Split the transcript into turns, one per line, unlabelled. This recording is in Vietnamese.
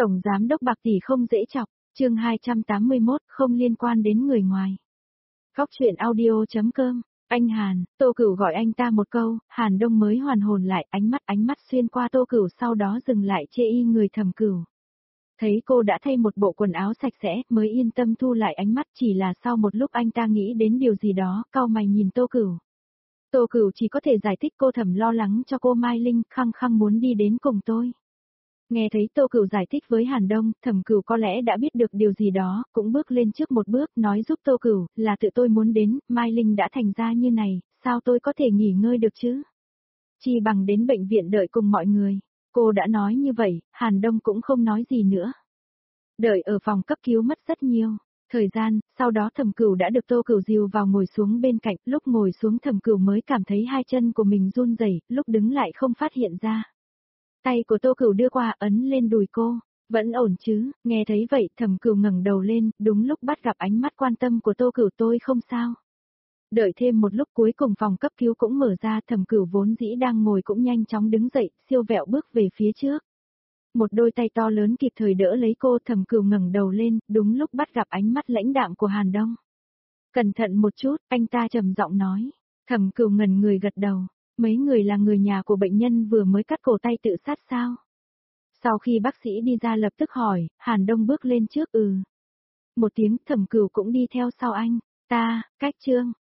Tổng giám đốc Bạc tỷ không dễ chọc, chương 281, không liên quan đến người ngoài. Góc chuyện audio.com, anh Hàn, Tô Cửu gọi anh ta một câu, Hàn Đông mới hoàn hồn lại, ánh mắt xuyên qua Tô Cửu sau đó dừng lại chê y người Thẩm Cửu. Thấy cô đã thay một bộ quần áo sạch sẽ, mới yên tâm thu lại ánh mắt, chỉ là sau một lúc anh ta nghĩ đến điều gì đó, cau mày nhìn Tô Cửu. Tô Cửu chỉ có thể giải thích cô Thẩm lo lắng cho cô Mai Linh, khăng khăng muốn đi đến cùng tôi. Nghe thấy Tô Cửu giải thích với Hàn Đông, Thẩm Cửu có lẽ đã biết được điều gì đó, cũng bước lên trước một bước, nói giúp Tô Cửu, là tự tôi muốn đến, Mai Linh đã thành ra như này, sao tôi có thể nghỉ ngơi được chứ? Chỉ bằng đến bệnh viện đợi cùng mọi người. Cô đã nói như vậy, Hàn Đông cũng không nói gì nữa. Đợi ở phòng cấp cứu mất rất nhiều thời gian, sau đó Thẩm Cửu đã được Tô Cửu dìu vào ngồi xuống bên cạnh, lúc ngồi xuống Thẩm Cửu mới cảm thấy hai chân của mình run rẩy, lúc đứng lại không phát hiện ra. Tay của Tô Cửu đưa qua ấn lên đùi cô, vẫn ổn chứ, nghe thấy vậy Thẩm Cửu ngẩng đầu lên, đúng lúc bắt gặp ánh mắt quan tâm của Tô Cửu, tôi không sao. Đợi thêm một lúc cuối cùng phòng cấp cứu cũng mở ra, Thẩm Cửu vốn dĩ đang ngồi cũng nhanh chóng đứng dậy, siêu vẹo bước về phía trước. Một đôi tay to lớn kịp thời đỡ lấy cô, Thẩm Cửu ngẩng đầu lên, đúng lúc bắt gặp ánh mắt lãnh đạm của Hàn Đông. Cẩn thận một chút, anh ta trầm giọng nói. Thẩm Cửu ngẩn người gật đầu. Mấy người là người nhà của bệnh nhân vừa mới cắt cổ tay tự sát sao? Sau khi bác sĩ đi ra lập tức hỏi, Hàn Đông bước lên trước Một tiếng, Thẩm Cửu cũng đi theo sau anh. Cách Trương,